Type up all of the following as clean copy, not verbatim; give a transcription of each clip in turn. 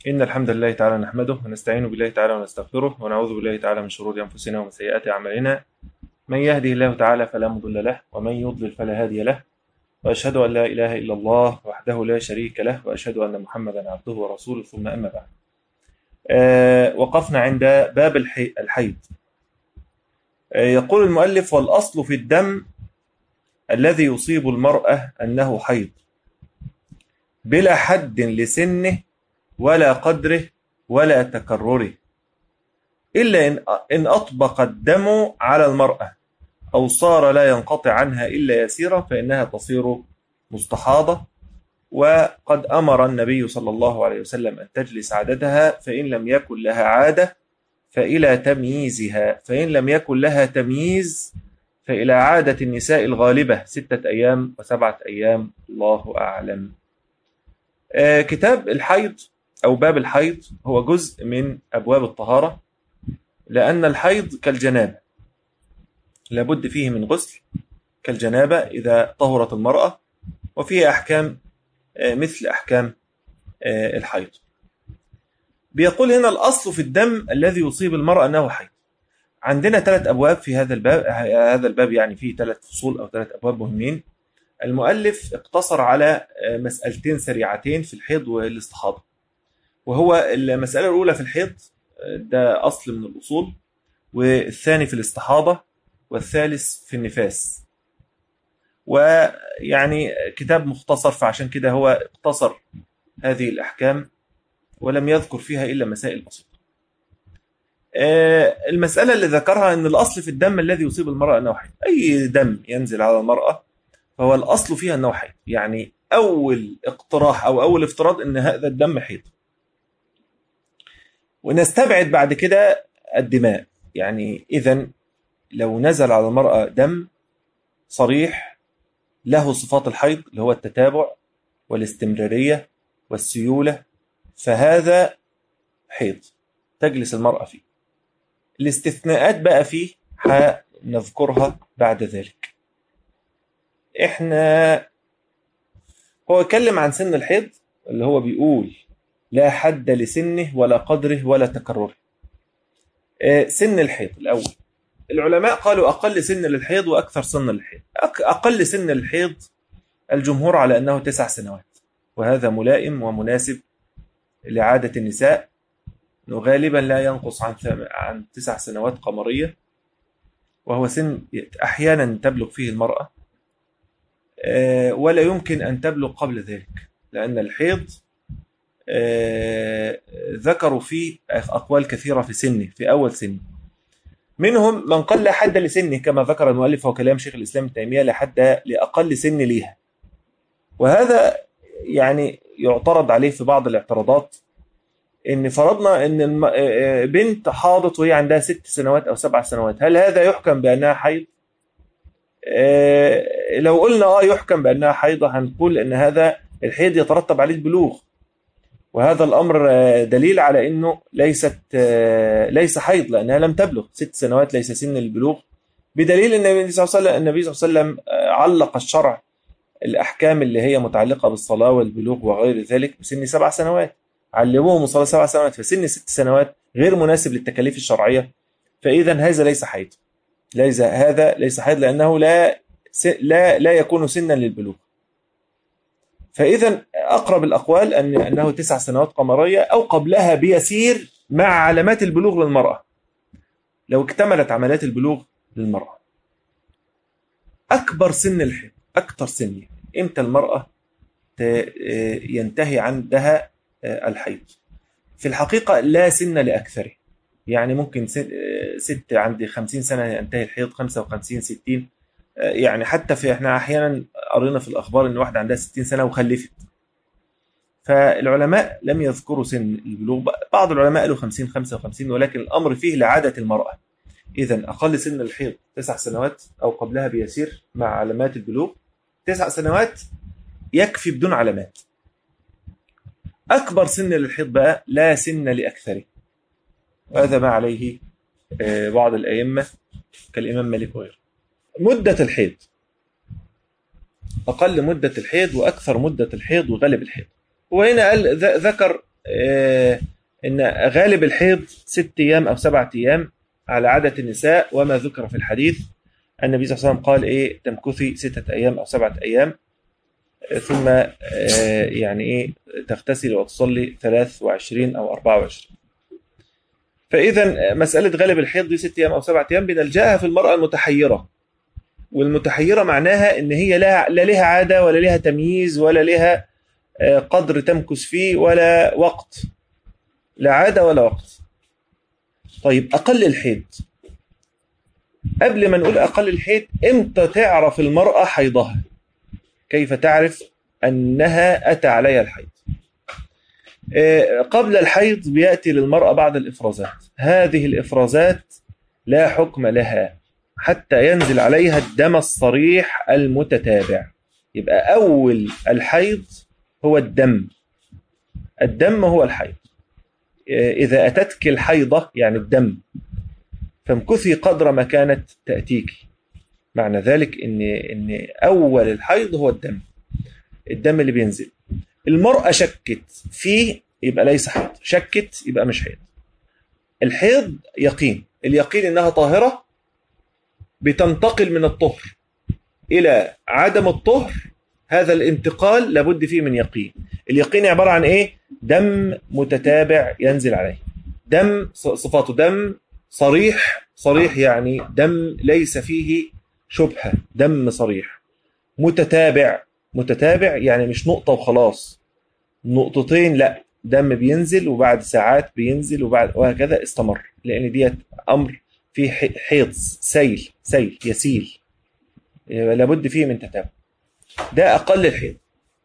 إن الحمد لله تعالى نحمده ونستعين بالله تعالى ونستغفره ونعوذ بالله تعالى من شرور أنفسنا ومن سيئات أعمالنا. من يهده الله تعالى فلا مضل له ومن يضلل فلا هادي له، وأشهد أن لا إله إلا الله وحده لا شريك له، وأشهد أن محمدا عبده ورسوله، ثم أما بعد. وقفنا عند باب الحيض. يقول المؤلف: والأصل في الدم الذي يصيب المرأة أنه حيض بلا حد لسنه ولا قدره ولا تكرره، إلا إن أطبق الدم على المرأة أو صار لا ينقطع عنها إلا يسيرا فإنها تصير مستحاضة. وقد أمر النبي صلى الله عليه وسلم أن تجلس عادتها، فإن لم يكن لها عادة فإلى تمييزها، فإن لم يكن لها تمييز فإلى عادة النساء الغالبة 6 أيام و7 أيام، الله أعلم. كتاب الحيض أو باب الحيض هو جزء من أبواب الطهارة، لأن الحيض كالجنابة لابد فيه من غسل كالجنابة إذا طهرت المرأة، وفيه أحكام مثل أحكام الحيض. بيقول هنا: الأصل في الدم الذي يصيب المرأة أنه حيض. عندنا 3 أبواب في هذا الباب. هذا الباب يعني فيه 3 فصول أو 3 أبواب مهمين. المؤلف اقتصر على مسألتين سريعتين في الحيض والاستحاضة، وهو المسألة الأولى في الحيض، ده أصل من الأصول، والثاني في الاستحاضة، والثالث في النفاس. ويعني كتاب مختصر، فعشان كده هو اقتصر هذه الأحكام ولم يذكر فيها إلا مسائل بسيطة. المسألة اللي ذكرها أن الأصل في الدم الذي يصيب المرأة أنه حيض. أي دم ينزل على المرأة فهو الأصل فيها أنه حيض، يعني أول اقتراح أو أول افتراض أن هذا الدم حيض، ونستبعد بعد كده الدماء. يعني إذن لو نزل على المرأة دم صريح له صفات الحيض اللي هو التتابع والاستمرارية والسيولة، فهذا حيض تجلس المرأة فيه. الاستثناءات بقى فيه هنذكرها بعد ذلك. هو يتكلم عن سن الحيض اللي هو بيقول لا حد لسنه ولا قدره ولا تكرره. سن الحيض الأول، العلماء قالوا أقل سن للحيض وأكثر سن للحيض. أقل سن للحيض الجمهور على أنه 9 سنوات، وهذا ملائم ومناسب لعادة النساء، أنه غالبا لا ينقص عن 9 سنوات قمرية، وهو سن أحيانا تبلغ فيه المرأة ولا يمكن أن تبلغ قبل ذلك، لأن الحيض ذكروا فيه أقوال كثيرة في سنه، في أول سنه. منهم من قال لا حد لسنه كما ذكر المؤلف، وكلام شيخ الإسلام ابن تيمية لا حد لأقل سن ليها، وهذا يعني يعترض عليه في بعض الاعتراضات. إن فرضنا إن بنت حاضت وهي عندها 6 سنوات أو 7 سنوات، هل هذا يحكم بأنها حيض؟ لو قلنا يحكم بأنها حيضة، هنقول إن هذا الحيض يترتب عليه البلوغ، وهذا الأمر دليل على أنه ليس حيض، لأنها لم تبلغ. 6 سنوات ليس سن البلوغ، بدليل أن النبي صلى الله عليه وسلم علق الشرع الأحكام اللي هي متعلقة بالصلاة والبلوغ وغير ذلك بسن 7 سنوات، علموهم الصلاة 7 سنوات، فسن 6 سنوات غير مناسب للتكاليف الشرعية. فإذا هذا ليس حيض، هذا ليس حيض، لأنه لا يكون سنا للبلوغ. فإذا أقرب الأقوال أنه 9 سنوات قمرية أو قبلها بيسير مع علامات البلوغ للمرأة، لو اكتملت عمليات البلوغ للمرأة. أكبر سن الحيض، أكثر سن إمتى المرأة ينتهي عندها الحيض؟ في الحقيقة لا سن لأكثره، يعني ممكن ست عند 50 سنة ينتهي الحيض، 55 60. يعني حتى احنا احيانا قرينا في الاخبار ان واحده عندها 60 سنه وخلفت. فالعلماء لم يذكروا سن البلوغ، بعض العلماء قالوا 50 55، ولكن الامر فيه لعاده المراه. اذا اقل سن الحيض 9 سنوات او قبلها بيسير مع علامات البلوغ. 9 سنوات يكفي بدون علامات. اكبر سن للحيض بقى لا سن لاكثره، وهذا ما عليه بعض الائمه كالامام مالك وغيره. مدة الحيض، أقل مدة الحيض وأكثر مدة الحيض وغالب الحيض. وهنا قال ذكر إن غالب الحيض 6 أيام أو 7 أيام على عادة النساء، وما ذكر في الحديث النبي صلى الله عليه وسلم قال إيه تمكثي 6 أيام أو 7 أيام ثم يعني إيه تغتسل وتصلي 23 أو 24. فإذا مسألة غالب الحيض دي 6 أيام أو 7 أيام بنلجأها في المرأة المتحيرة، والمتحيرة معناها إن هي لا لها عادة ولا لها تمييز ولا لها قدر تمكث فيه ولا وقت، لا عادة ولا وقت. طيب أقل الحيض، قبل ما نقول أقل الحيض، إمتى تعرف المرأة حيضها؟ كيف تعرف أنها أتى عليها الحيض؟ قبل الحيض بيأتي للمرأة بعض الإفرازات، هذه الإفرازات لا حكم لها حتى ينزل عليها الدم الصريح المتتابع. يبقى أول الحيض هو الدم، الدم هو الحيض. إذا أتتك الحيضة يعني الدم فامكثي قدر ما كانت تأتيك، معنى ذلك إن أول الحيض هو الدم، الدم اللي بينزل. المرأة شكت فيه يبقى ليس حيض، شكت يبقى مش حيض. الحيض يقين، اليقين إنها طاهرة، بتنتقل من الطهر إلى عدم الطهر، هذا الانتقال لابد فيه من يقين. اليقين عبارة عن إيه؟ دم متتابع ينزل عليه، دم صفاته دم صريح، صريح يعني دم ليس فيه شبهة، دم صريح. متتابع، متتابع يعني مش نقطة وخلاص، نقطتين، لا، دم بينزل وبعد ساعات بينزل وهكذا استمر، لأن ديت أمر فيه حيض، سيل يسيل، لابد فيه من تتابع. ده أقل الحيض.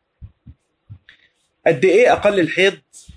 قد إيه أقل الحيض؟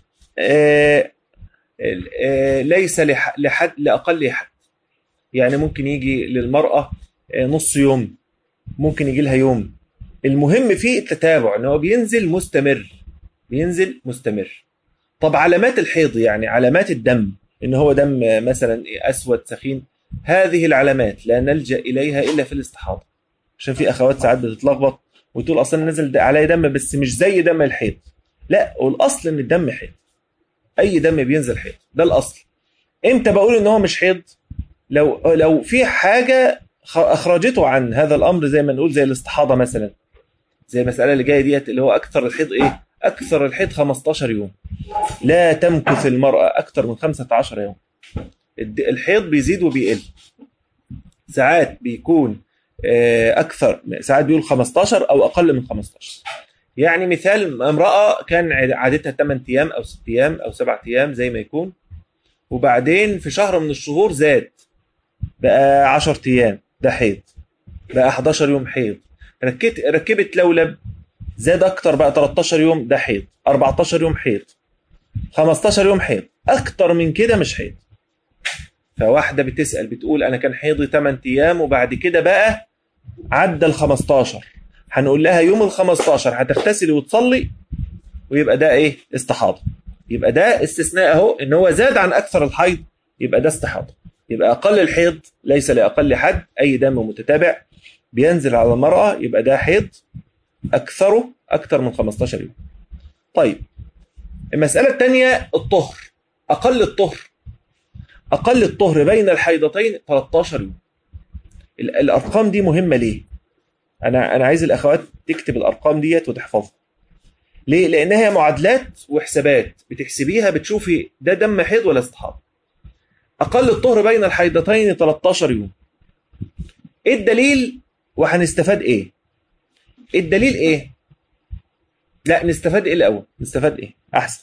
ليس لحد لأقل حد، يعني ممكن يجي للمرأة نص يوم، ممكن يجي لها يوم. المهم فيه التتابع، ان هو بينزل مستمر، بينزل مستمر. طب علامات الحيض، يعني علامات الدم، ان هو دم مثلا اسود سخين، هذه العلامات لا نلجأ اليها الا في الاستحاضة، عشان في اخوات ساعات بتتلخبط وتقول اصلا نزل عليه دم بس مش زي دم الحيض. لا، والاصل ان الدم حيض، اي دم بينزل حيض، ده الاصل. امتى بقول ان هو مش حيض؟ لو في حاجة اخرجته عن هذا الامر، زي ما نقول زي الاستحاضة مثلا، زي المسألة اللي جاية ديت اللي هو أكثر الحيض إيه؟ أكثر الحيض 15 يوم، لا تمكث المرأة أكثر من 15 يوم. الحيض بيزيد وبيقل، ساعات بيكون أكثر، ساعات بيقول 15 أو أقل من 15. يعني مثال، امرأة كان عادتها 8 أيام أو 6 أيام أو 7 أيام زي ما يكون، وبعدين في شهر من الشهور زاد بقى 10 أيام، ده حيض، بقى 11 يوم حيض. ركبت لولب زاد اكتر بقى 13 يوم، ده حيض. 14 يوم حيض، 15 يوم حيض، اكتر من كده مش حيض. فواحده بتسال بتقول انا كان حيضي 8 ايام وبعد كده بقى عدى ال 15، هنقول لها يوم ال 15 هتغتسلي وتصلي ويبقى ده ايه؟ استحاضه. يبقى ده استثناء اهو، ان هو زاد عن اكثر الحيض يبقى ده استحاضه. يبقى اقل الحيض ليس لاقل حد، اي دم متتابع بينزل على المرأة يبقى ده حيض، أكثره أكثر من 15 يوم. طيب المسألة الثانية الطهر، أقل الطهر بين الحيضتين 13 يوم. الأرقام دي مهمة ليه؟ أنا عايز الأخوات تكتب الأرقام ديت وتحفظها. ليه؟ لأنها معادلات وحسابات بتحسبيها، بتشوفي ده دم حيض ولا استحاضة. أقل الطهر بين الحيضتين 13 يوم. إيه الدليل وهنستفاد إيه؟ الدليل إيه؟ لا، نستفاد إيه الأول؟ نستفاد إيه؟ أحسن.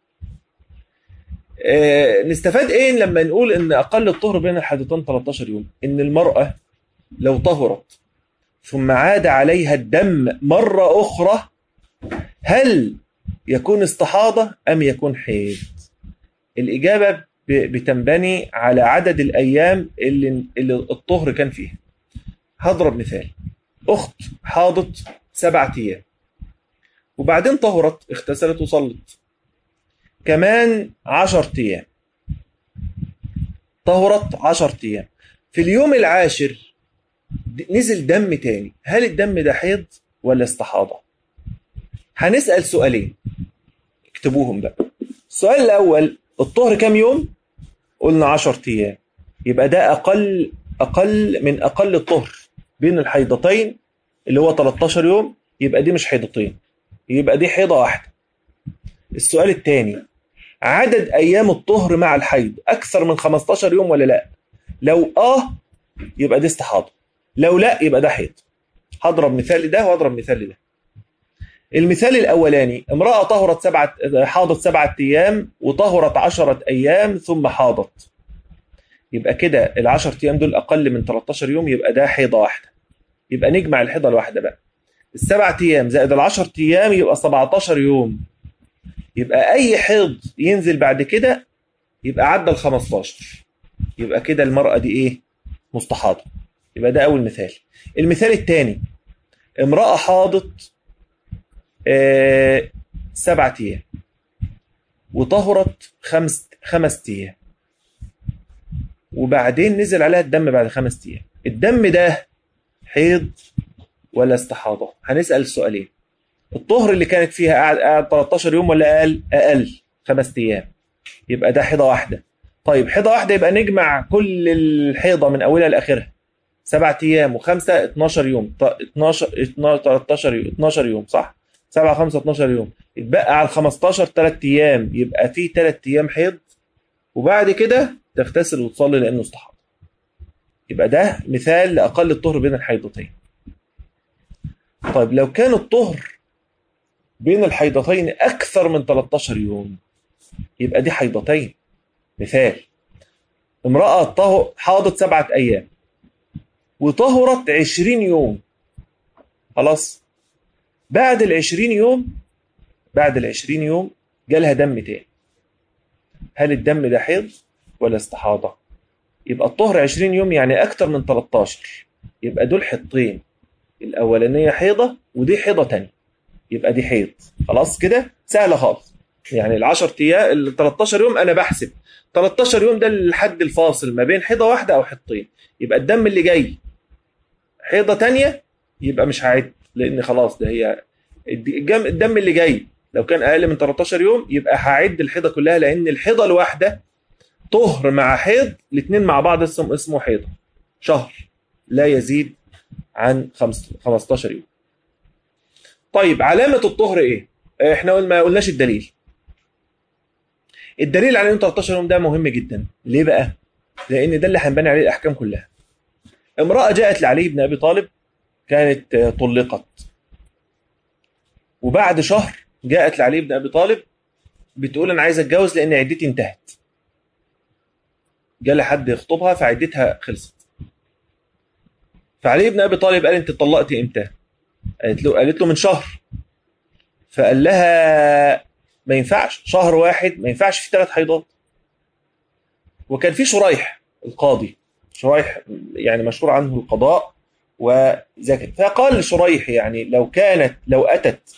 نستفاد إيه لما نقول إن أقل الطهر بين الحيضتين 13 يوم؟ إن المرأة لو طهرت ثم عاد عليها الدم مرة أخرى، هل يكون استحاضة أم يكون حيض؟ الإجابة بتنبني على عدد الأيام اللي الطهر كان فيها. هضرب مثال، أخت حاضت 7 أيام وبعدين طهرت، اغتسلت وصلت، كمان 10 أيام، طهرت 10 أيام، في اليوم العاشر نزل دم تاني، هل الدم ده حيض ولا استحاضة؟ هنسأل سؤالين، اكتبوهم بقى. السؤال الأول، الطهر كام يوم؟ قلنا 10 أيام، يبقى ده أقل من أقل الطهر بين الحيضتين اللي هو 13 يوم، يبقى دي مش حيضتين، يبقى دي حيضة واحدة. السؤال الثاني، عدد أيام الطهر مع الحيض أكثر من 15 يوم ولا لا؟ لو يبقى دي استحاضة، لو لا يبقى ده حيض. هضرب مثال لده وهضرب مثال لده. المثال الأولاني، امرأة حاضت 7 أيام وطهرت 10 أيام ثم حاضت، يبقى كده ال10 أيام دول أقل من 13 يوم، يبقى ده حيضة واحدة. يبقى نجمع الحيضة الواحدة بقى، ال7 أيام زائد ال10 أيام يبقى 17 يوم، يبقى أي حيض ينزل بعد كده يبقى عدى ال15، يبقى كده المرأة دي إيه؟ مستحاضة. يبقى ده أول مثال. المثال الثاني، امرأة حاضت 7 أيام وطهرت 5 أيام، وبعدين نزل عليها الدم بعد 5 أيام، الدم ده حيض ولا استحاضة؟ هنسأل السؤالين. الطهر اللي كانت فيها قاعد 13 يوم ولا أقل 5 أيام، يبقى ده حيضة واحدة. طيب حيضة واحدة يبقى نجمع كل الحيضة من أولها لآخرها، 7 أيام و5 12 يوم، 13 يوم، 12 يوم صح؟ 7 5 12 يوم، يتبقى على 15 3 أيام، يبقى في 3 أيام حيض، وبعد كده تغتسل وتصلي لأنه استحاضة. يبقى ده مثال لأقل الطهر بين الحيضتين. طيب لو كان الطهر بين الحيضتين أكثر من 13 يوم، يبقى دي حيضتين. مثال، امرأة حاضت 7 أيام وطهرت 20 يوم، خلاص، بعد ال20 يوم جالها دم تاني، هل الدم ده حيض ولا استحاضة؟ يبقى الطهر 20 يوم يعني أكتر من 13، يبقى دول حيضتين، الأولانية حيضة ودي حيضة تانية، يبقى دي حيض. خلاص كده سهلة خالص. يعني ال10 أيام ال13 يوم أنا بحسب 13 يوم ده الحد الفاصل ما بين حيضة واحدة أو حيضتين، يبقى الدم اللي جاي حيضة تانية يبقى مش هعد، لأن خلاص ده هي الدم اللي جاي لو كان أقل من 13 يوم يبقى هعد الحيضة كلها، لأن الحيضة الواحدة طهر مع حيض الاثنين مع بعض اسمه حيضة، شهر لا يزيد عن 15 يوم. طيب علامة الطهر ايه؟ احنا ما قلناش الدليل. الدليل على ان 13 يوم ده مهم جدا. ليه بقى؟ لان ده اللي هنبني عليه الاحكام كلها. امرأة جاءت لعلي بن ابي طالب، كانت طلقت، وبعد شهر جاءت لعلي بن ابي طالب بتقول انا عايزه اتجوز لان عدتي انتهت. جالها حد يخطبها فعدتها خلصت. فعلي بن ابي طالب قال انت اتطلقتي امتى؟ قالت له من شهر. فقال لها ما ينفعش، شهر واحد ما ينفعش في 3 حيضات. وكان في شريح القاضي، شريح يعني مشهور عنه القضاء وذكي، فقال لشريح يعني لو أتت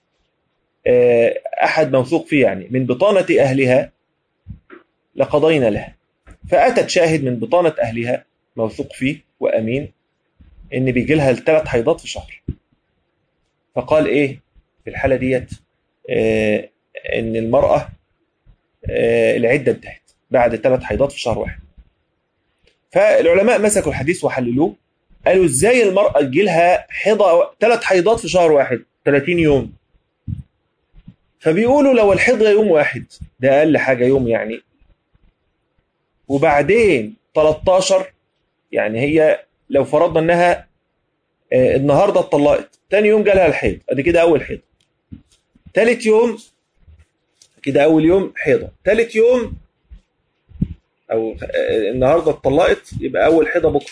أحد موثوق فيه يعني من بطانة أهلها لقضينا لها. فأتت شاهد من بطانة أهلها موثوق فيه وأمين إن بيجي لها 3 حيضات في شهر. فقال إيه في الحالة ديت؟ إن المرأة العدة انتهت بعد 3 حيضات في شهر واحد. فالعلماء مسكوا الحديث وحللوه، قالوا إزاي المرأة يجي لها 3 حيضات في شهر واحد 30 يوم؟ فبيقولوا لو الحيضة يوم واحد، ده أقل حاجة يوم يعني، وبعدين 13، يعني هي لو فرضنا انها النهارده اتطلقت، تاني يوم جالها الحيض، ادي كده اول حيضه. تالت يوم كده اول يوم حيضه، تالت يوم او النهارده اتطلقت يبقى اول حيضه بكره،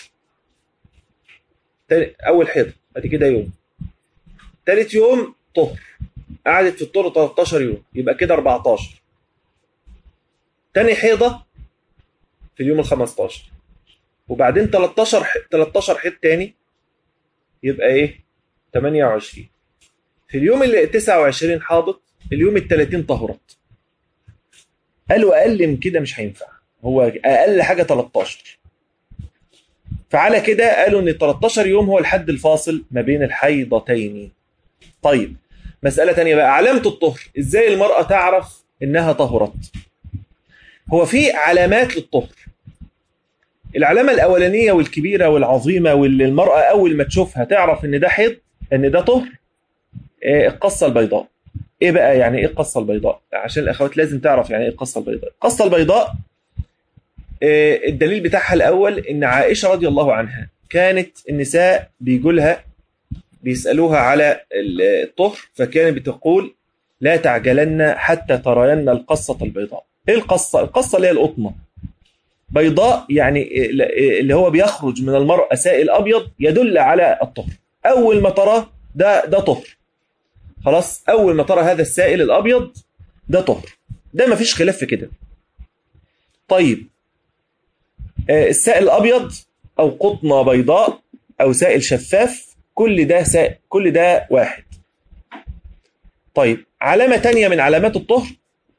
اول حيضه ادي كده يوم. تالت يوم طهر، قعدت في الطهر 13 يوم يبقى كده 14. تاني حيضه في اليوم ال15، وبعدين 13 حيض تاني يبقى ايه 28. في اليوم اللي 29 حاضت، اليوم ال30 طهرت. قالوا اقل من كده مش هينفع، هو اقل حاجه 13. فعلى كده قالوا ان 13 يوم هو الحد الفاصل ما بين الحيضتين. طيب مساله ثانيه بقى، علامه الطهر ازاي المراه تعرف إنها طهرت. هو في علامات للطهر. العلامة الأولانية والكبيرة والعظيمة واللي المرأة أول ما تشوفها تعرف إن ده حيض، إن ده طهر، القصة البيضاء. إيه بقى يعني إيه القصة البيضاء؟ عشان الأخوات لازم تعرف يعني إيه القصة البيضاء. القصة البيضاء الدليل بتاعها الأول إن عائشة رضي الله عنها كانت النساء بيجولها بيسألوها على الطهر، فكانت بتقول: لا تعجلن حتى ترين القصة البيضاء. إيه القصة؟ القصة اللي هي القطنة. بيضاء يعني اللي هو بيخرج من المرأة سائل أبيض يدل على الطهر. أول ما ترى ده طهر، خلاص. أول ما ترى هذا السائل الأبيض ده طهر، ده مفيش خلاف في كده. طيب السائل الأبيض أو قطنة بيضاء أو سائل شفاف، كل ده واحد. طيب علامة تانية من علامات الطهر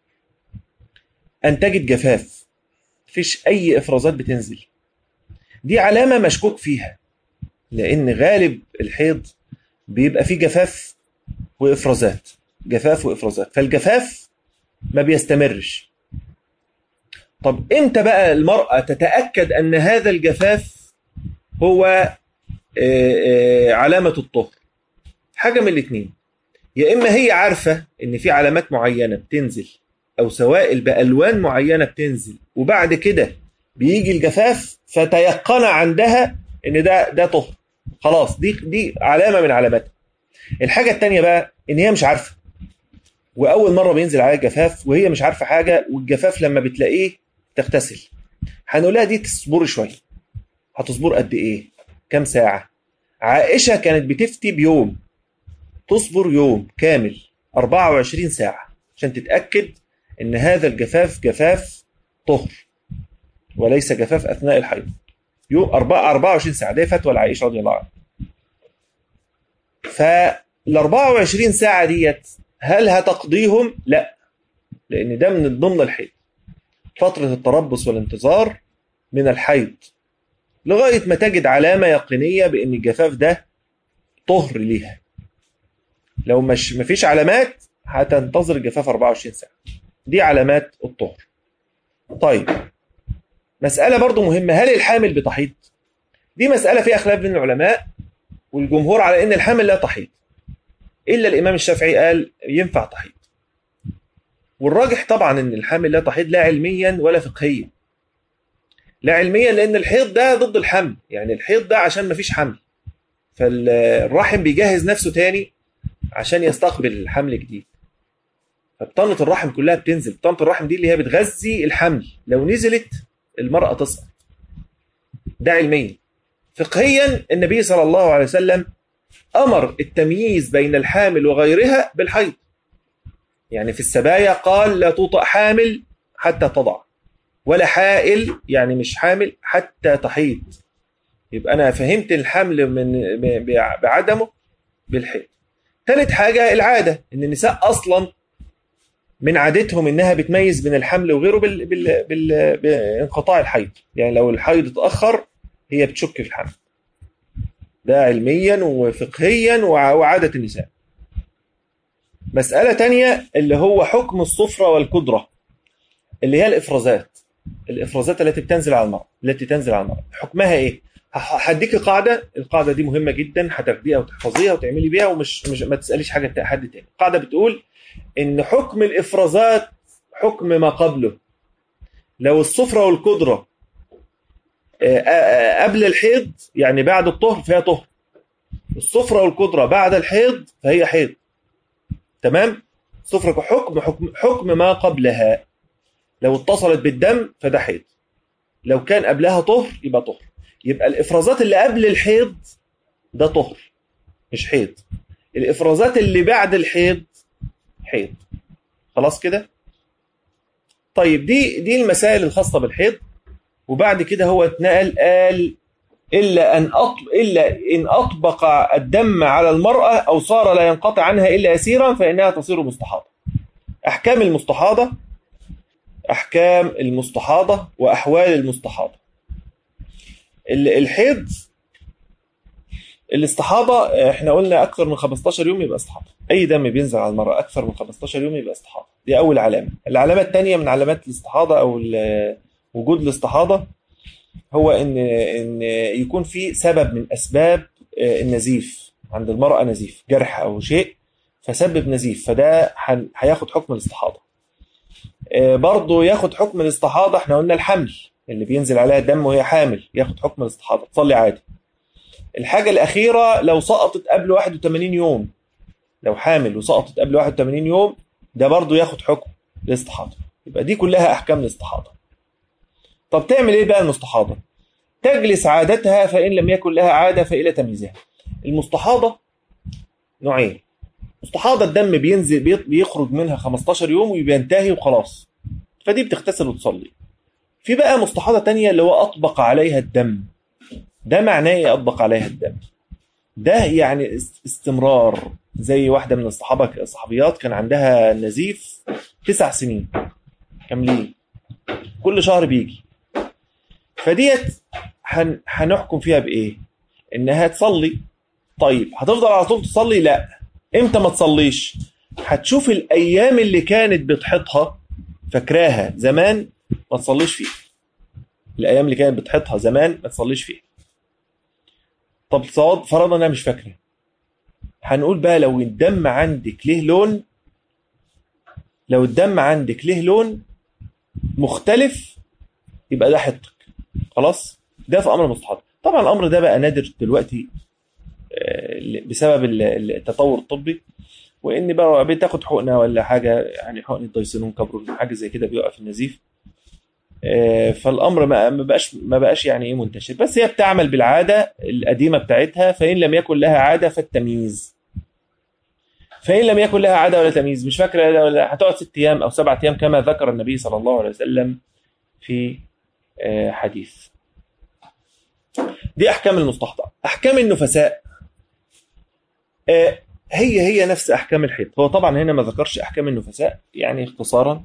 أن تجد جفاف، مفيش أي إفرازات بتنزل. دي علامة مشكوك فيها، لأن غالب الحيض بيبقى فيه جفاف وإفرازات، جفاف وإفرازات، فالجفاف ما بيستمرش. طب إمتى بقى المرأة تتأكد أن هذا الجفاف هو علامة الطهر؟ حاجة من الاتنين: يا إما هي عارفة إن في علامات معينة بتنزل أو سوائل بألوان معينة بتنزل وبعد كده بيجي الجفاف فتيقن عندها إن ده طهر، خلاص دي علامة من علاماتها. الحاجة التانية بقى إن هي مش عارفة، وأول مرة بينزل عليها جفاف وهي مش عارفة حاجة، والجفاف لما بتلاقيه تغتسل. هنقولها دي تصبر شوية. هتصبر قد إيه؟ كم ساعة؟ عائشة كانت بتفتي بيوم، تصبر يوم كامل 24 ساعة عشان تتأكد إن هذا الجفاف جفاف طهر وليس جفاف أثناء الحيض. يوم 24 ساعة، ده فتوى لعائشة رضي الله عنها. فال 24 ساعة ديت هل هتقضيهم؟ لا، لأن ده من ضمن الحيض، فترة التربص والانتظار من الحيض لغاية ما تجد علامة يقينية بأن الجفاف ده طهر ليها. لو مفيش علامات هتنتظر الجفاف 24 ساعة. دي علامات الطهر. طيب مسألة برضو مهمة: هل الحامل بتحيض؟ دي مسألة فيها خلاف بين العلماء، والجمهور على أن الحامل لا تحيض، إلا الإمام الشافعي قال ينفع تحيض. والراجح طبعا أن الحامل لا تحيض، لا علميا ولا فقهيا. لا علميا لأن الحيض ده ضد الحمل، يعني الحيض ده عشان مفيش حمل، فالرحم بيجهز نفسه تاني عشان يستقبل الحمل جديد، فبطانة الرحم كلها بتنزل. بطانة الرحم دي اللي هي بتغذي الحمل، لو نزلت المرأة تسقط. ده علميا. فقهيا النبي صلى الله عليه وسلم أمر التمييز بين الحامل وغيرها بالحيض، يعني في السبايا قال: لا توطأ حامل حتى تضع، ولا حائل يعني مش حامل حتى تحيض. يبقى أنا فهمت الحمل بعدمه بالحيض. ثالث حاجة العادة، إن النساء أصلا من عادتهم إنها بتميز بين الحمل وغيره بانقطاع الحيض، يعني لو الحيض اتأخر هي بتشك في الحمل. ده علميا وفقهيا وعادة النساء. مسألة تانية اللي هو حكم الصفرة والكدرة، اللي هي الإفرازات التي تنزل على المرأة، حكمها إيه؟ هديك قاعدة، القاعدة دي مهمة جدا، هتاخديها وتحفظيها وتعملي بيها، ما تسأليش حد تاني. القاعدة بتقول إن حكم الإفرازات حكم ما قبله. لو الصفرة والكدرة قبل الحيض يعني بعد الطهر فهي طهر، الصفرة والكدرة بعد الحيض فهي حيض. تمام؟ الصفرة حكم ما قبلها. لو اتصلت بالدم فده حيض، لو كان قبلها طهر يبقى طهر. يبقى الإفرازات اللي قبل الحيض ده طهر مش حيض، الإفرازات اللي بعد الحيض حيض. خلاص كده؟ طيب دي المسائل الخاصة بالحيض. وبعد كده هو اتنقل قال: إلا إن أطبق الدم على المرأة أو صار لا ينقطع عنها إلا يسيرا فإنها تصير مستحاضة. أحكام المستحاضة وأحوال المستحاضة. الحيض الاستحاضة احنا قلنا أكثر من 15 يوم يبقى استحاضة. أي دم بينزل على المرأة أكثر من 15 يوم يبقى استحاضة. دي أول علامة. العلامة الثانية من علامات الاستحاضة أو وجود الاستحاضة هو إن يكون في سبب من أسباب النزيف عند المرأة، نزيف جرح أو شيء فسبب نزيف، فده هياخد حكم الاستحاضة. برضه ياخد حكم الاستحاضة، احنا قلنا الحمل اللي بينزل عليها الدم وهي حامل ياخد حكم الاستحاضة، تصلي عادي. الحاجة الأخيرة لو سقطت قبل 81 يوم، لو حامل وسقطت قبل 81 يوم ده برضو ياخد حكم الاستحاضة. يبقى دي كلها أحكام الاستحاضة. طب تعمل إيه بقى المستحاضة؟ تجلس عادتها فإن لم يكن لها عادة فإلى تمييزها. المستحاضة نوعين. مستحاضة الدم بينزل بيخرج منها 15 يوم وبينتهي وخلاص، فدي بتغتسل وتصلي. في بقى مستحاضة تانية اللي هو أطبق عليها الدم. ده معناه ايه اطبق عليها الدم؟ ده يعني استمرار، زي واحده من الصحابيات كان عندها نزيف 9 سنين كاملين، كل شهر بيجي. فديت هنحكم فيها بايه؟ انها تصلي. طيب هتفضل على طول تصلي؟ لا. امتى ما تصليش؟ هتشوف الايام اللي كانت بتحيطها فاكراها زمان ما تصليش فيها. الايام اللي كانت بتحيطها زمان ما تصليش فيها. طب فرضا انا مش فاكره، هنقول بقى لو الدم عندك له لون، لو الدم عندك له لون مختلف يبقى ده حطك خلاص. ده في امر المستحاضة. طبعا الامر ده بقى نادر دلوقتي بسبب التطور الطبي، وان بقى بتاخد حقنه ولا حاجه، يعني حقنه دايسينون كابرول حاجه زي كده بيوقف النزيف. فالامر ما بقاش يعني ايه منتشر، بس هي بتعمل بالعاده القديمه بتاعتها. فان لم يكن لها عاده فالتمييز. فان لم يكن لها عاده ولا تمييز، مش فاكره ولا هتقعد 6 ايام او 7 ايام كما ذكر النبي صلى الله عليه وسلم في حديث. دي احكام المستحضر. احكام النفساء هي نفس احكام الحيض. هو طبعا هنا ما ذكرش احكام النفساء، يعني اختصارا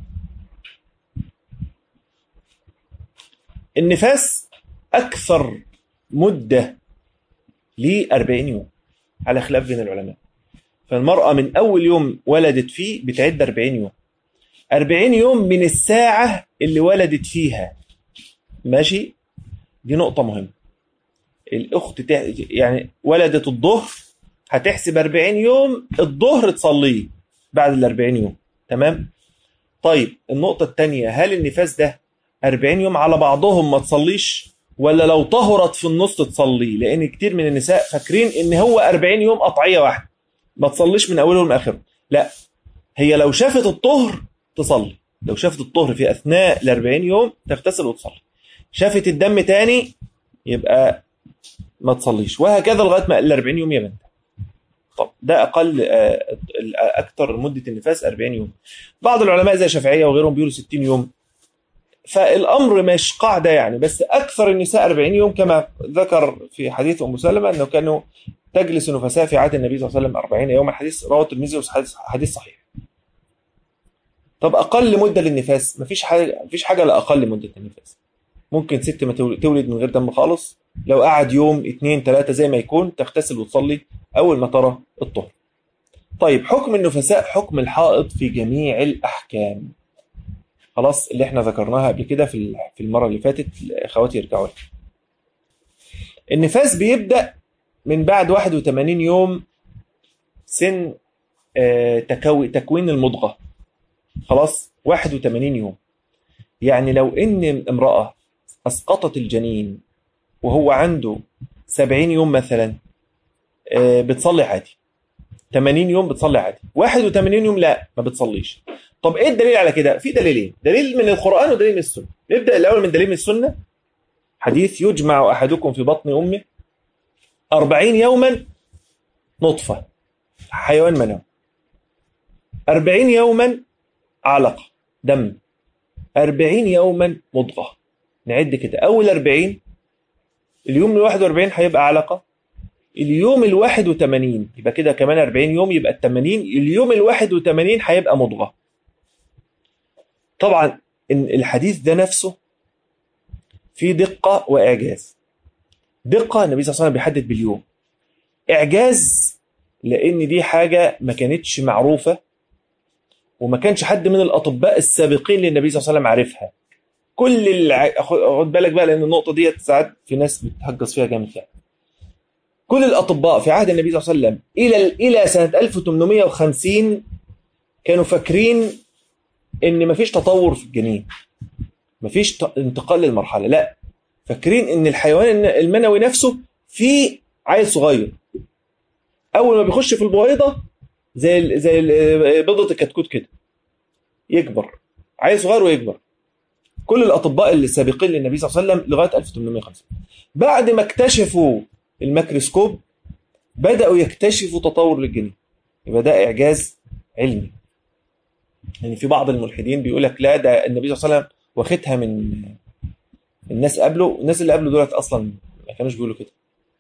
النفاس أكثر مدة ليه 40 يوم على خلاف بين العلماء. فالمرأة من أول يوم ولدت فيه بتعد 40 يوم. 40 يوم من الساعة اللي ولدت فيها. ماشي؟ دي نقطة مهمة. الأخت يعني ولدت الظهر هتحسب 40 يوم الظهر تصليه بعد ال 40 يوم. تمام؟ طيب النقطة الثانية، هل النفاس ده 40 يوم على بعضهم ما تصليش، ولا لو طهرت في النص تصلي؟ لان كتير من النساء فاكرين ان هو 40 يوم قطعيه واحده ما تصليش من اولهم لاخرهم. لا، هي لو شافت الطهر تصلي. لو شافت الطهر في اثناء ال 40 يوم تغتسل وتصلي. شافت الدم تاني يبقى ما تصليش، وهكذا لغايه ما ال 40 يوم يبقى. طب ده اقل اكثر مده النفاس 40 يوم. بعض العلماء زي الشافعيه وغيرهم بيقولوا 60 يوم. فالامر مش قاعده يعني، بس اكثر النساء 40 يوم كما ذكر في حديث ام سلمة انه كانوا تجلس نفساء في عهد النبي صلى الله عليه وسلم 40 يوم. الحديث رواه الترمذي حديث صحيح. طب اقل مده للنفاس؟ مفيش حاجه لاقل مده النفاس. ممكن ست ما تولد من غير دم خالص، لو قعد يوم 2 3 زي ما يكون تغتسل وتصلي اول ما ترى الطهر. طيب حكم النفساء حكم الحائض في جميع الاحكام. خلاص اللي احنا ذكرناها قبل كده في المره اللي فاتت، اخواتي يرجعوا لها. النفاس بيبدا من بعد 81 يوم سن تكوين المضغه. خلاص 81 يوم. يعني لو ان امراه اسقطت الجنين وهو عنده 70 يوم مثلا بتصلي عادي. 80 يوم بتصلي عادي. 81 يوم لا ما بتصليش. طب ايه الدليل على كده؟ في دليلين، دليل من القرآن ودليل من السنة. نبدأ الأول من دليل من السنة. حديث يجمع أحدكم في بطن أمه 40 يوما نطفة حيوان منوي، 40 يوما علقة دم، 40 يوما مضغة. نعد كده، أول 40 اليوم ال41 هيبقى علقة، اليوم ال81 يبقى كده كمان 40 يوم يبقى ال80، اليوم ال81 هيبقى مضغة. طبعا الحديث ده نفسه فيه دقة وإعجاز. دقة النبي صلى الله عليه وسلم بيحدد باليوم، إعجاز، لأن دي حاجة ما كانتش معروفة، وما كانش حد من الأطباء السابقين للنبي صلى الله عليه وسلم عارفها. خد بالك بقى، لأن النقطة دي ساعات في ناس بتهجص فيها جامد يعني. كل الأطباء في عهد النبي صلى الله عليه وسلم إلى سنة 1850 كانوا فاكرين إن مفيش تطور في الجنين، مفيش انتقال للمرحلة، لا، فاكرين إن الحيوان المنوي نفسه فيه عيل صغير، أول ما بيخش في البويضة زي بيضة الكتكوت كده يكبر، عيل صغير ويكبر. كل الأطباء السابقين للنبي صلى الله عليه وسلم لغاية 1850 بعد ما اكتشفوا الميكروسكوب بدأوا يكتشفوا تطور للجنين. يبقى ده إعجاز علمي. يعني في بعض الملحدين بيقول لك لا، ده النبي صلى الله عليه وسلم واخدها من الناس قبله، الناس اللي قبله دولت أصلا ما كانوش بيقولوا كده.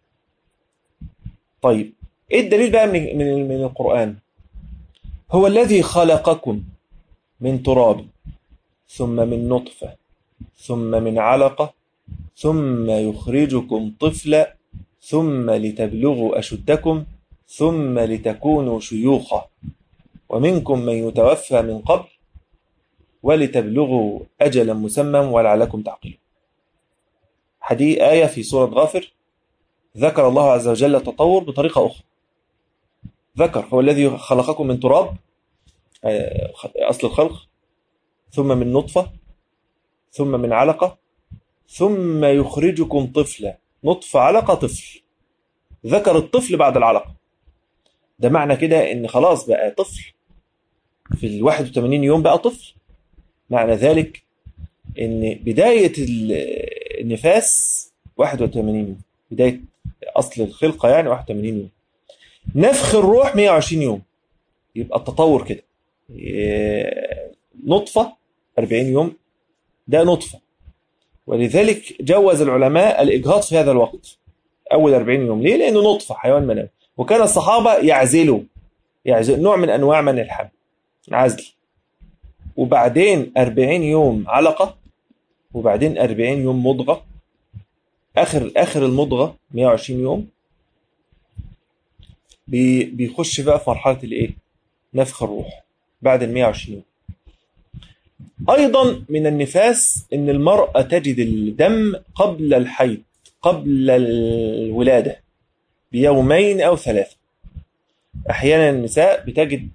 طيب إيه الدليل بقى من القرآن؟ هو الذي خلقكم من تراب ثم من نطفة ثم من علقة ثم يخرجكم طفلا ثم لتبلغوا أشدكم ثم لتكونوا شيوخا ومنكم من يتوفى من قبل ولتبلغوا أجلا مسمى ولعلكم تعقلون. حديث آية في سورة غافر ذكر الله عز وجل التطور بطريقة أخرى. ذكر هو الذي خلقكم من تراب، أصل الخلق، ثم من نطفة ثم من علقة ثم يخرجكم طفلا. نطفة علقة طفل، ذكر الطفل بعد العلقة. ده معنى كده ان خلاص بقى طفل في 81 يوم بقى طفل. معنى ذلك ان بداية النفاس 81 يوم، بداية اصل الخلقة يعني 81 يوم، نفخ الروح 120 يوم. يبقى التطور كده نطفة 40 يوم، ده نطفة. ولذلك جوز العلماء الإجهاض في هذا الوقت أول 40 يوم. ليه؟ لأنه نطفة حيوان منوي، وكان الصحابة يعزلوا نوع من أنواع من الحمل، عزل، وبعدين 40 يوم علقة، وبعدين 40 يوم مضغة، آخر المضغة 120 يوم بيخش بقى في مرحلة الإيه؟ نفخ الروح بعد 120 يوم. أيضا من النفاس إن المرأة تجد الدم قبل الحيض، قبل الولادة بيومين أو 3. أحيانا النساء بتجد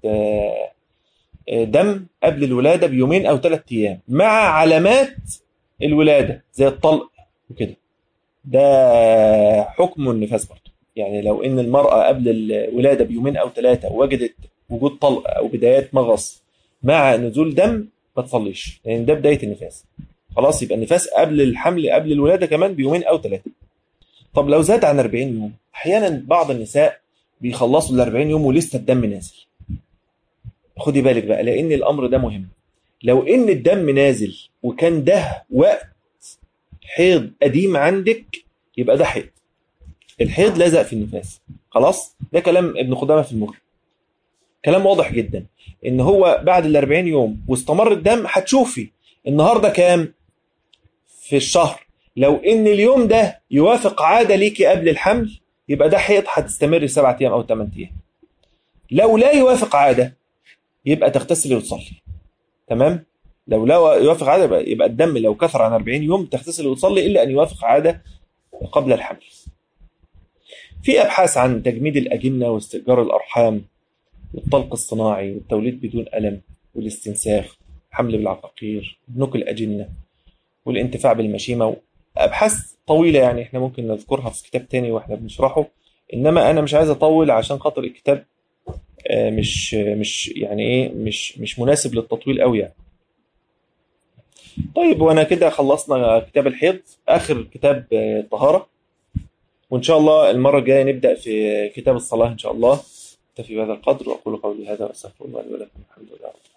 دم قبل الولادة بيومين أو 3 أيام مع علامات الولادة زي الطلق وكده. ده حكم النفاس برضه. يعني لو إن المرأة قبل الولادة بيومين أو 3 وجدت وجود طلق أو بدايات مغص مع نزول دم ما تصليش، لأن ده بداية النفاس. خلاص يبقى النفاس قبل الحمل قبل الولادة كمان بيومين أو 3. طب لو زاد عن 40 يوم، أحيانا بعض النساء بيخلصوا ال 40 يوم ولسه الدم نازل. خدي بالك بقى، لأن الأمر ده مهم. لو إن الدم نازل وكان ده وقت حيض قديم عندك يبقى ده حيض. الحيض لازق في النفاس. خلاص، ده كلام ابن قدامة في المغني، كلام واضح جدا. ان هو بعد ال 40 يوم واستمر الدم هتشوفي النهارده كام في الشهر. لو ان اليوم ده يوافق عاده ليكي قبل الحمل يبقى ده حيض، هتستمر 7 ايام او 8 ايام. لو لا يوافق عاده يبقى تغتسلي وتصلي. تمام؟ لو لا يوافق عاده يبقى الدم لو كثر عن 40 يوم تغتسلي وتصلي، الا ان يوافق عاده قبل الحمل. في ابحاث عن تجميد الاجنه واستئجار الارحام والطلق الصناعي والتوليد بدون ألم والاستنساخ، حمل بالعقاقير، بنوك الأجنة، والانتفاع بالمشيمة. أبحاث طويلة يعني احنا ممكن نذكرها في كتاب تاني واحنا بنشرحه، إنما أنا مش عايز أطول عشان خاطر الكتاب مش يعني إيه مش مناسب للتطويل قوي يعني. طيب وأنا كده خلصنا كتاب الحيض، آخر كتاب الطهارة، وإن شاء الله المرة الجاية نبدأ في كتاب الصلاة إن شاء الله. أكتفي بهذا القدر وأقول قولي هذا وأستغفر الله لي ولكم. الحمد لله.